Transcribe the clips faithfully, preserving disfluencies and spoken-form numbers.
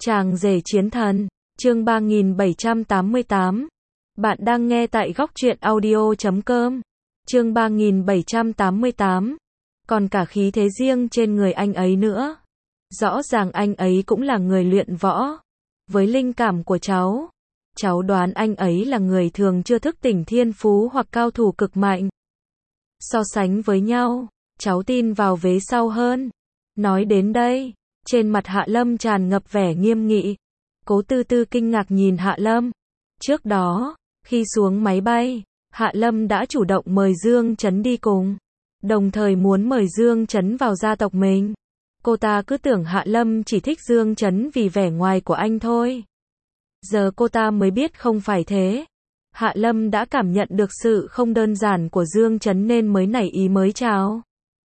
Chàng rể chiến thần, chương ba nghìn bảy trăm tám mươi tám. Bạn đang nghe tại góc truyện audio chấm com. Chương ba nghìn bảy trăm tám mươi tám. Còn cả khí thế riêng trên người anh ấy nữa. Rõ ràng anh ấy cũng là người luyện võ. Với linh cảm của cháu, cháu đoán anh ấy là người thường chưa thức tỉnh thiên phú hoặc cao thủ cực mạnh. So sánh với nhau, cháu tin vào vế sau hơn. Nói đến đây, trên mặt Hạ Lâm tràn ngập vẻ nghiêm nghị. Cố Tư Tư kinh ngạc nhìn Hạ Lâm. Trước đó, khi xuống máy bay, Hạ Lâm đã chủ động mời Dương Chấn đi cùng, đồng thời muốn mời Dương Chấn vào gia tộc mình. Cô ta cứ tưởng Hạ Lâm chỉ thích Dương Chấn vì vẻ ngoài của anh thôi. Giờ cô ta mới biết không phải thế. Hạ Lâm đã cảm nhận được sự không đơn giản của Dương Chấn nên mới nảy ý mới chào.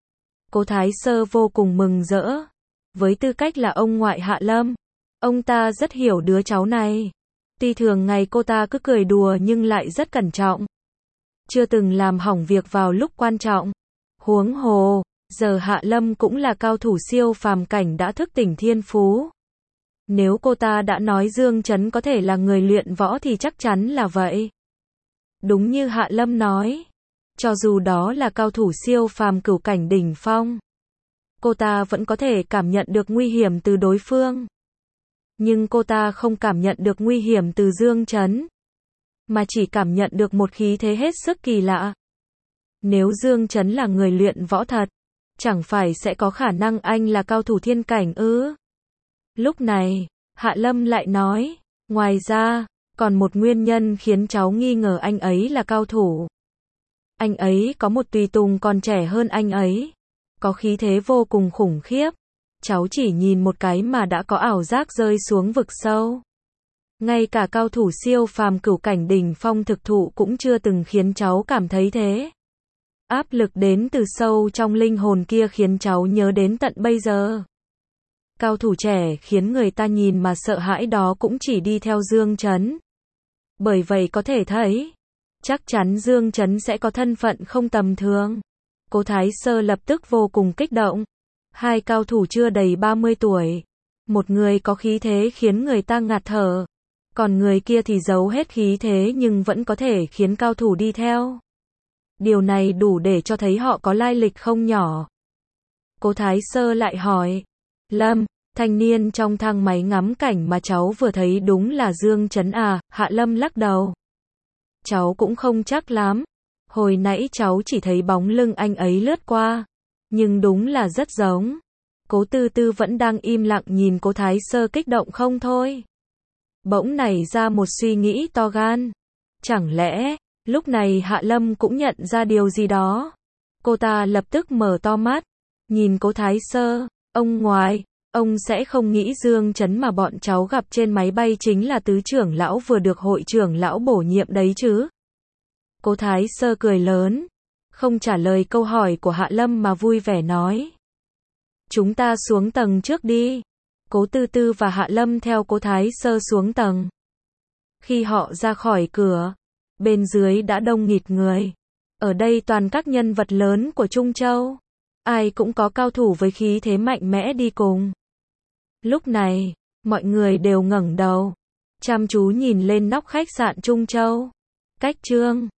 Cố Thái Sơ vô cùng mừng rỡ. Với tư cách là ông ngoại Hạ Lâm, ông ta rất hiểu đứa cháu này. Tuy thường ngày cô ta cứ cười đùa nhưng lại rất cẩn trọng. Chưa từng làm hỏng việc vào lúc quan trọng. Huống hồ, giờ Hạ Lâm cũng là cao thủ siêu phàm cảnh đã thức tỉnh thiên phú. Nếu cô ta đã nói Dương Chấn có thể là người luyện võ thì chắc chắn là vậy. Đúng như Hạ Lâm nói, cho dù đó là cao thủ siêu phàm cửu cảnh đỉnh phong, cô ta vẫn có thể cảm nhận được nguy hiểm từ đối phương. Nhưng cô ta không cảm nhận được nguy hiểm từ Dương Chấn, mà chỉ cảm nhận được một khí thế hết sức kỳ lạ. Nếu Dương Chấn là người luyện võ thật, chẳng phải sẽ có khả năng anh là cao thủ thiên cảnh ư? Lúc này, Hạ Lâm lại nói, ngoài ra, còn một nguyên nhân khiến cháu nghi ngờ anh ấy là cao thủ. Anh ấy có một tùy tùng còn trẻ hơn anh ấy, có khí thế vô cùng khủng khiếp. Cháu chỉ nhìn một cái mà đã có ảo giác rơi xuống vực sâu. Ngay cả cao thủ siêu phàm cửu cảnh đỉnh phong thực thụ cũng chưa từng khiến cháu cảm thấy thế. Áp lực đến từ sâu trong linh hồn kia khiến cháu nhớ đến tận bây giờ. Cao thủ trẻ khiến người ta nhìn mà sợ hãi đó cũng chỉ đi theo Dương Chấn. Bởi vậy có thể thấy, chắc chắn Dương Chấn sẽ có thân phận không tầm thường. Cố Thái Sơ lập tức vô cùng kích động. Hai cao thủ chưa đầy ba mươi tuổi. Một người có khí thế khiến người ta ngạt thở. Còn người kia thì giấu hết khí thế nhưng vẫn có thể khiến cao thủ đi theo. Điều này đủ để cho thấy họ có lai lịch không nhỏ. Cố Thái Sơ lại hỏi. Lâm, thanh niên trong thang máy ngắm cảnh mà cháu vừa thấy đúng là Dương Chấn à? Hạ Lâm lắc đầu. Cháu cũng không chắc lắm. Hồi nãy cháu chỉ thấy bóng lưng anh ấy lướt qua. Nhưng đúng là rất giống. Cố Tư Tư vẫn đang im lặng nhìn Cố Thái Sơ kích động không thôi. Bỗng nảy ra một suy nghĩ to gan. Chẳng lẽ, lúc này Hạ Lâm cũng nhận ra điều gì đó? Cô ta lập tức mở to mắt. Nhìn Cố Thái Sơ, ông ngoại, ông sẽ không nghĩ Dương Chấn mà bọn cháu gặp trên máy bay chính là tứ trưởng lão vừa được hội trưởng lão bổ nhiệm đấy chứ? Cố Thái Sơ cười lớn. Không trả lời câu hỏi của Hạ Lâm mà vui vẻ nói. Chúng ta xuống tầng trước đi. Cố Tư Tư và Hạ Lâm theo Cố Thái Sơ xuống tầng. Khi họ ra khỏi cửa, bên dưới đã đông nghịt người. Ở đây toàn các nhân vật lớn của Trung Châu. Ai cũng có cao thủ với khí thế mạnh mẽ đi cùng. Lúc này, mọi người đều ngẩng đầu, chăm chú nhìn lên nóc khách sạn Trung Châu. Cách Trương